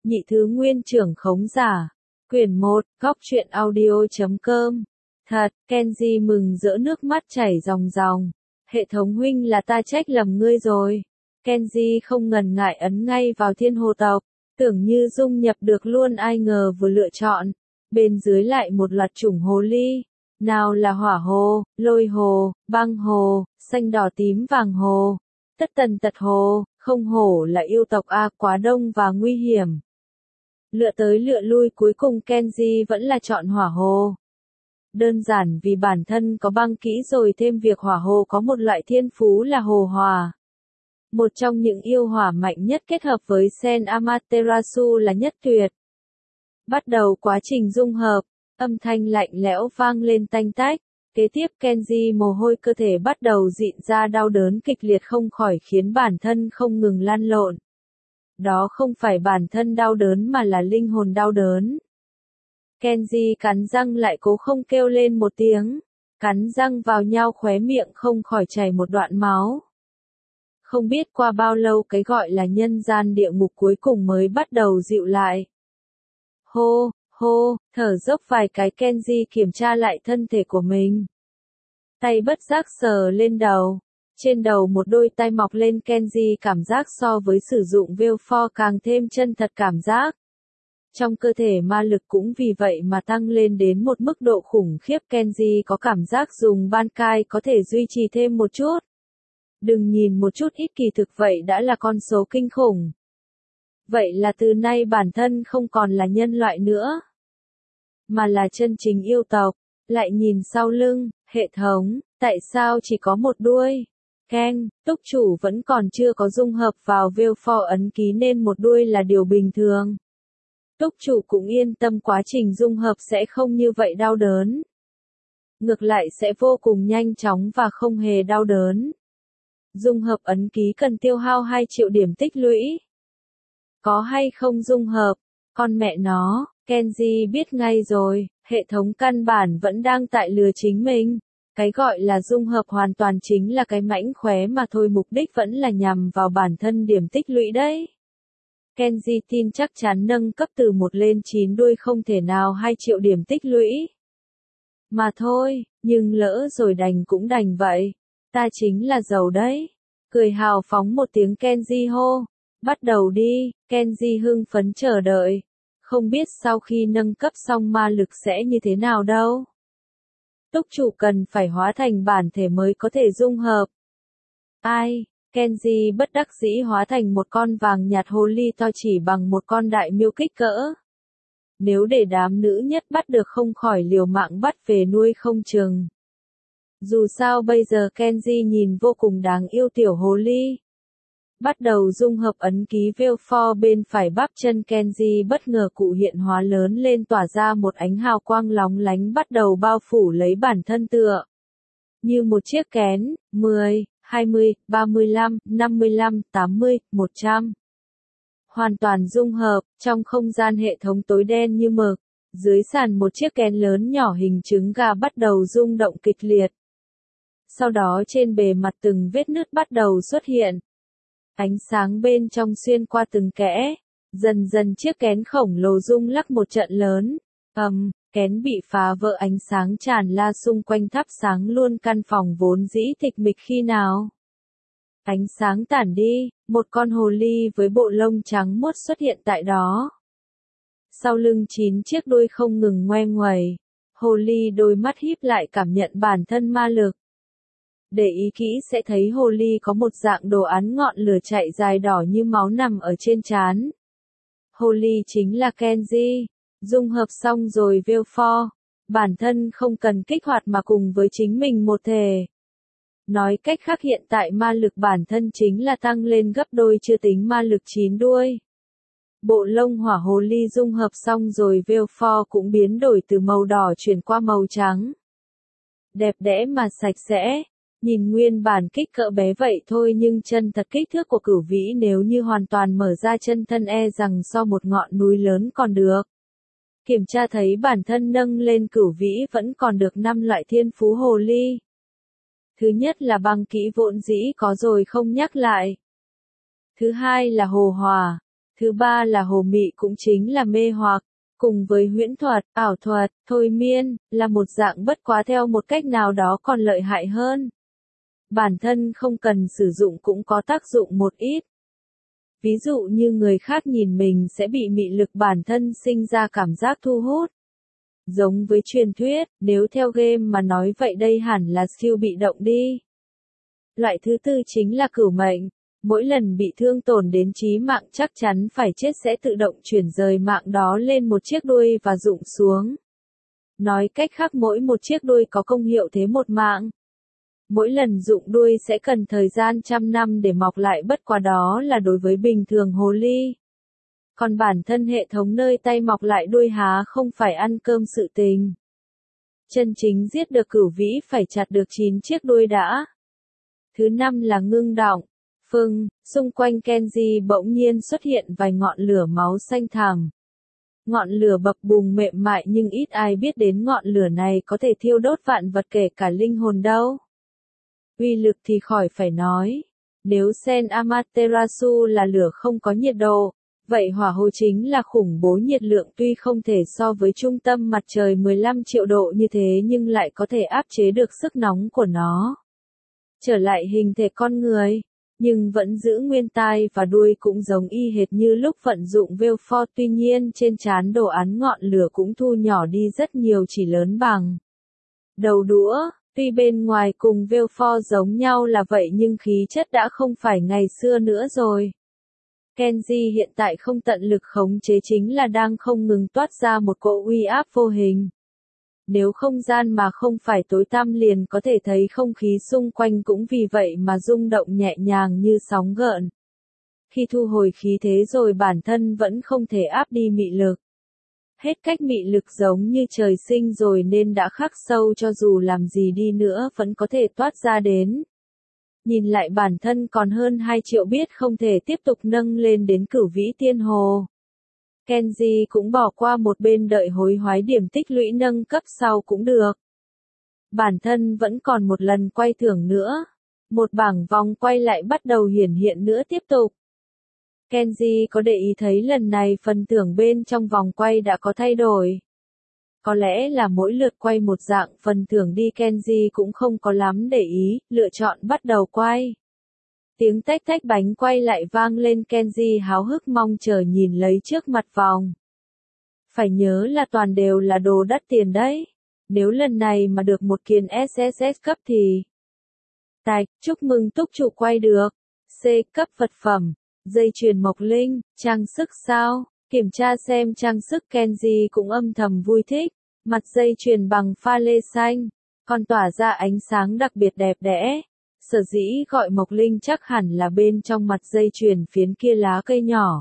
Nhị thứ nguyên trưởng khống giả. Quyển 1, góc truyện audio.com. Thật, Kenji mừng rỡ nước mắt chảy ròng ròng. Hệ thống huynh là ta trách lầm ngươi rồi. Kenji không ngần ngại ấn ngay vào thiên hồ tộc. Tưởng như dung nhập được luôn, ai ngờ vừa lựa chọn. Bên dưới lại một loạt chủng hồ ly. Nào là hỏa hồ, lôi hồ, băng hồ, xanh đỏ tím vàng hồ. Tất tần tật hồ, không hổ là yêu tộc A, quá đông và nguy hiểm. Lựa tới lựa lui cuối cùng Kenji vẫn là chọn hỏa hồ. Đơn giản vì bản thân có băng kỹ rồi, thêm việc hỏa hồ có một loại thiên phú là hồ hỏa. Một trong những yêu hỏa mạnh nhất, kết hợp với Sen Amaterasu là nhất tuyệt. Bắt đầu quá trình dung hợp, âm thanh lạnh lẽo vang lên tanh tách. Kế tiếp Kenji mồ hôi cơ thể bắt đầu rịn ra, đau đớn kịch liệt không khỏi khiến bản thân không ngừng lăn lộn. Đó không phải bản thân đau đớn mà là linh hồn đau đớn. Kenji cắn răng lại cố không kêu lên một tiếng. Cắn răng vào nhau, khóe miệng không khỏi chảy một đoạn máu. Không biết qua bao lâu cái gọi là nhân gian địa ngục cuối cùng mới bắt đầu dịu lại. Hô, hô, thở dốc vài cái Kenji kiểm tra lại thân thể của mình. Tay bất giác sờ lên đầu. Trên đầu một đôi tay mọc lên, Kenji cảm giác so với sử dụng Valefor càng thêm chân thật cảm giác. Trong cơ thể ma lực cũng vì vậy mà tăng lên đến một mức độ khủng khiếp. Kenji có cảm giác dùng Bankai có thể duy trì thêm một chút. Đừng nhìn một chút ít, kỳ thực vậy đã là con số kinh khủng. Vậy là từ nay bản thân không còn là nhân loại nữa, mà là chân chính yêu tộc. Lại nhìn sau lưng, hệ thống, tại sao chỉ có một đuôi? Ken, túc chủ vẫn còn chưa có dung hợp vào Valefor ấn ký nên một đuôi là điều bình thường. Túc chủ cũng yên tâm, quá trình dung hợp sẽ không như vậy đau đớn. Ngược lại sẽ vô cùng nhanh chóng và không hề đau đớn. Dung hợp ấn ký cần tiêu hao 2 triệu điểm tích lũy. Có hay không dung hợp? Con mẹ nó, Kenji biết ngay rồi, hệ thống căn bản vẫn đang tại lừa chính mình. Cái gọi là dung hợp hoàn toàn chính là cái mánh khóe mà thôi, mục đích vẫn là nhằm vào bản thân điểm tích lũy đấy. Kenji tin chắc chắn nâng cấp từ 1 lên 9 đuôi không thể nào 2 triệu điểm tích lũy. Mà thôi, nhưng lỡ rồi đành cũng đành vậy. Ta chính là giàu đấy. Cười hào phóng một tiếng Kenji hô. Bắt đầu đi, Kenji hưng phấn chờ đợi. Không biết sau khi nâng cấp xong ma lực sẽ như thế nào đâu. Túc chủ cần phải hóa thành bản thể mới có thể dung hợp. Ai? Kenji bất đắc dĩ hóa thành một con vàng nhạt hồ ly to chỉ bằng một con đại miêu kích cỡ. Nếu để đám nữ nhất bắt được không khỏi liều mạng bắt về nuôi không chừng. Dù sao bây giờ Kenji nhìn vô cùng đáng yêu tiểu hồ ly. Bắt đầu dung hợp ấn ký Valefor bên phải bắp chân Kenji bất ngờ cụ hiện hóa lớn lên, tỏa ra một ánh hào quang lóng lánh bắt đầu bao phủ lấy bản thân tựa như một chiếc kén. 10, 20, 35, 55, 80, 100. Hoàn toàn dung hợp, trong không gian hệ thống tối đen như mực, dưới sàn một chiếc kén lớn nhỏ hình trứng gà bắt đầu rung động kịch liệt. Sau đó trên bề mặt từng vết nứt bắt đầu xuất hiện. Ánh sáng bên trong xuyên qua từng kẽ, dần dần chiếc kén khổng lồ rung lắc một trận lớn. Kén bị phá vỡ, ánh sáng tràn la xung quanh thắp sáng luôn căn phòng vốn dĩ tịch mịch khi nào. Ánh sáng tản đi, một con hồ ly với bộ lông trắng muốt xuất hiện tại đó. Sau lưng 9 chiếc đuôi không ngừng ngoe nguẩy, hồ ly đôi mắt híp lại cảm nhận bản thân ma lực. Để ý kỹ sẽ thấy hồ ly có một dạng đồ án ngọn lửa chạy dài đỏ như máu nằm ở trên trán. Hồ ly chính là Kenji. Dung hợp xong rồi Valefor, bản thân không cần kích hoạt mà cùng với chính mình một thể. Nói cách khác hiện tại ma lực bản thân chính là tăng lên gấp đôi, chưa tính ma lực 9 đuôi. Bộ lông hỏa hồ ly dung hợp xong rồi Valefor cũng biến đổi từ màu đỏ chuyển qua màu trắng. Đẹp đẽ mà sạch sẽ. Nhìn nguyên bản kích cỡ bé vậy thôi nhưng chân thật kích thước của cửu vĩ nếu như hoàn toàn mở ra chân thân e rằng so một ngọn núi lớn còn được. Kiểm tra thấy bản thân nâng lên cửu vĩ vẫn còn được 5 loại thiên phú hồ ly. Thứ nhất là băng kỹ vốn dĩ có rồi không nhắc lại. Thứ hai là hồ hỏa. Thứ ba là hồ mị cũng chính là mê hoặc, cùng với huyễn thuật, ảo thuật, thôi miên, là một dạng bất quá theo một cách nào đó còn lợi hại hơn. Bản thân không cần sử dụng cũng có tác dụng một ít. Ví dụ như người khác nhìn mình sẽ bị mị lực bản thân sinh ra cảm giác thu hút. Giống với truyền thuyết, nếu theo game mà nói vậy đây hẳn là skill bị động đi. Loại thứ tư chính là cửu mệnh. Mỗi lần bị thương tổn đến chí mạng chắc chắn phải chết sẽ tự động chuyển rời mạng đó lên một chiếc đuôi và rụng xuống. Nói cách khác mỗi một chiếc đuôi có công hiệu thế một mạng. Mỗi lần rụng đuôi sẽ cần thời gian trăm năm để mọc lại bất quá đó là đối với bình thường hồ ly. Còn bản thân hệ thống nơi tay mọc lại đuôi há không phải ăn cơm sự tình. Chân chính giết được cửu vĩ phải chặt được 9 chiếc đuôi đã. Thứ năm là ngưng động. Xung quanh Kenji bỗng nhiên xuất hiện vài ngọn lửa máu xanh thẳm. Ngọn lửa bập bùng mềm mại nhưng ít ai biết đến ngọn lửa này có thể thiêu đốt vạn vật kể cả linh hồn đâu. Uy lực thì khỏi phải nói. Nếu Sen Amaterasu là lửa không có nhiệt độ, vậy hỏa hồ chính là khủng bố nhiệt lượng tuy không thể so với trung tâm mặt trời 15 triệu độ như thế nhưng lại có thể áp chế được sức nóng của nó. Trở lại hình thể con người, nhưng vẫn giữ nguyên tai và đuôi cũng giống y hệt như lúc vận dụng Vellforce tuy nhiên trên trán đồ án ngọn lửa cũng thu nhỏ đi rất nhiều chỉ lớn bằng đầu đũa. Tuy bên ngoài cùng Vellforce giống nhau là vậy nhưng khí chất đã không phải ngày xưa nữa rồi. Kenji hiện tại không tận lực khống chế chính là đang không ngừng toát ra một cỗ uy áp vô hình. Nếu không gian mà không phải tối tăm liền có thể thấy không khí xung quanh cũng vì vậy mà rung động nhẹ nhàng như sóng gợn. Khi thu hồi khí thế rồi bản thân vẫn không thể áp đi mị lực. Hết cách mị lực giống như trời sinh rồi nên đã khắc sâu cho dù làm gì đi nữa vẫn có thể toát ra đến. Nhìn lại bản thân còn hơn 2 triệu biết không thể tiếp tục nâng lên đến cửu vĩ tiên hồ. Kenji cũng bỏ qua một bên đợi hối hoái điểm tích lũy nâng cấp sau cũng được. Bản thân vẫn còn một lần quay thưởng nữa. Một bảng vòng quay lại bắt đầu hiển hiện nữa tiếp tục. Kenji có để ý thấy lần này phần thưởng bên trong vòng quay đã có thay đổi. Có lẽ là mỗi lượt quay một dạng phần thưởng đi Kenji cũng không có lắm để ý, lựa chọn bắt đầu quay. Tiếng tách tách bánh quay lại vang lên Kenji háo hức mong chờ nhìn lấy trước mặt vòng. Phải nhớ là toàn đều là đồ đắt tiền đấy. Nếu lần này mà được một kiện SSS cấp thì... Tạch, chúc mừng túc chủ quay được. C cấp vật phẩm. Dây chuyền mộc linh, trang sức sao? Kiểm tra xem trang sức Kenji cũng âm thầm vui thích. Mặt dây chuyền bằng pha lê xanh, còn tỏa ra ánh sáng đặc biệt đẹp đẽ. Sở dĩ gọi mộc linh chắc hẳn là bên trong mặt dây chuyền phiến kia lá cây nhỏ.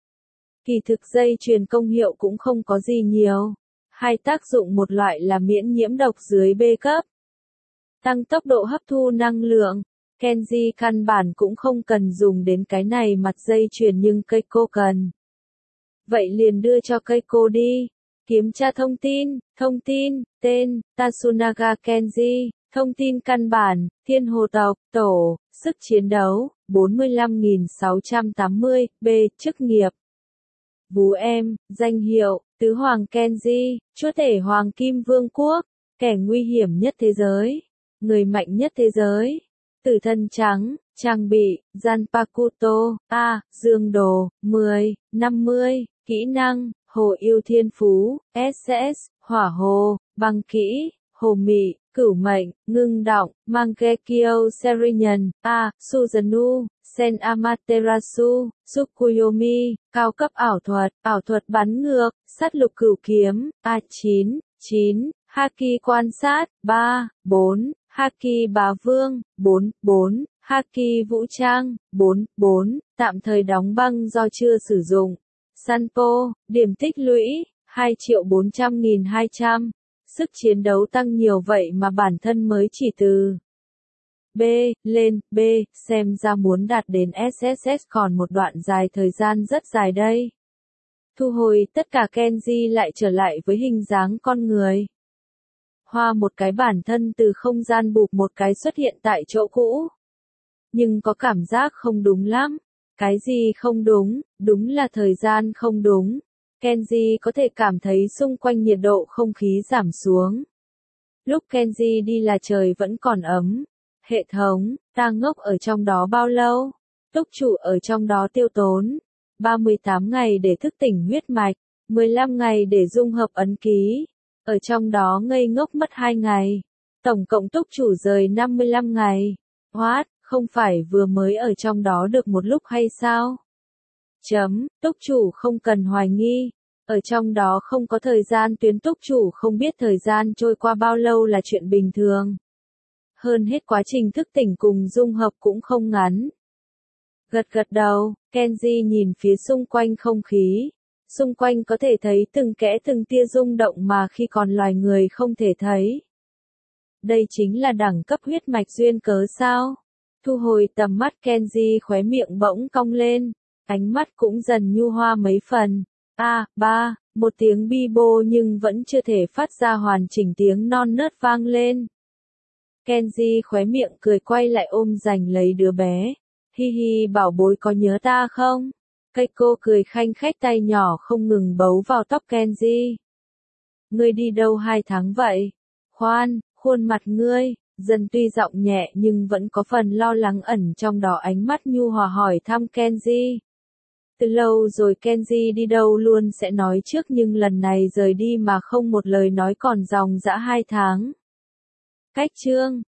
Kỳ thực dây chuyền công hiệu cũng không có gì nhiều. Hai tác dụng một loại là miễn nhiễm độc dưới B cấp. Tăng tốc độ hấp thu năng lượng. Kenji căn bản cũng không cần dùng đến cái này mặt dây chuyền nhưng Keiko cần. Vậy liền đưa cho Keiko đi. Kiểm tra thông tin, tên, Tatsunaga Kenji, thông tin căn bản, thiên hồ tộc, tổ, sức chiến đấu, 45.680, B, chức nghiệp. Vú em, danh hiệu, Tứ Hoàng Kenji, chúa tể Hoàng Kim Vương Quốc, kẻ nguy hiểm nhất thế giới, người mạnh nhất thế giới. Tử thân trắng, trang bị, Zanpakuto, A, dương đồ, 10, 50, kỹ năng, hồ yêu thiên phú, SS, hỏa hồ, băng kỹ, hồ mị, cửu mệnh, ngưng động, Mangekyo Serinian, A, Suzanu, Sen Amaterasu, Tsukuyomi, cao cấp ảo thuật bắn ngược, sát lục cửu kiếm, A9, 9, Haki quan sát, 3, 4. Haki bá vương, 4, 4, Haki vũ trang, 4, 4, tạm thời đóng băng do chưa sử dụng. Sanpo, điểm tích lũy, 2.400.200. Sức chiến đấu tăng nhiều vậy mà bản thân mới chỉ từ B, lên, B, xem ra muốn đạt đến SSS còn một đoạn dài thời gian rất dài đây. Thu hồi tất cả Kenji lại trở lại với hình dáng con người. Hoa một cái bản thân từ không gian bụp một cái xuất hiện tại chỗ cũ. Nhưng có cảm giác không đúng lắm. Cái gì không đúng? Đúng là thời gian không đúng. Kenji có thể cảm thấy xung quanh nhiệt độ không khí giảm xuống. Lúc Kenji đi là trời vẫn còn ấm. Hệ thống, ta ngốc ở trong đó bao lâu? Túc chủ ở trong đó tiêu tốn 38 ngày để thức tỉnh huyết mạch, 15 ngày để dung hợp ấn ký. Ở trong đó ngây ngốc mất 2 ngày. Tổng cộng túc chủ rời 55 ngày. What, không phải vừa mới ở trong đó được một lúc hay sao? Túc chủ không cần hoài nghi. Ở trong đó không có thời gian tuyến, túc chủ không biết thời gian trôi qua bao lâu là chuyện bình thường. Hơn hết quá trình thức tỉnh cùng dung hợp cũng không ngắn. Gật gật đầu, Kenji nhìn phía xung quanh không khí. Xung quanh có thể thấy từng kẽ từng tia rung động mà khi còn loài người không thể thấy. Đây chính là đẳng cấp huyết mạch duyên cớ sao? Thu hồi tầm mắt, Kenji khóe miệng bỗng cong lên, ánh mắt cũng dần nhu hoa mấy phần. Một tiếng bi bô nhưng vẫn chưa thể phát ra hoàn chỉnh tiếng non nớt vang lên. Kenji khóe miệng cười quay lại ôm giành lấy đứa bé. Hi hi, bảo bối có nhớ ta không? Keiko cười khanh khách, tay nhỏ không ngừng bấu vào tóc Kenji. Ngươi đi đâu 2 tháng vậy? Khoan, khuôn mặt ngươi, dần tuy giọng nhẹ nhưng vẫn có phần lo lắng ẩn trong đó, ánh mắt nhu hòa hỏi thăm Kenji. Từ lâu rồi Kenji đi đâu luôn sẽ nói trước, nhưng lần này rời đi mà không một lời nói còn dòng dã 2 tháng. Cách chương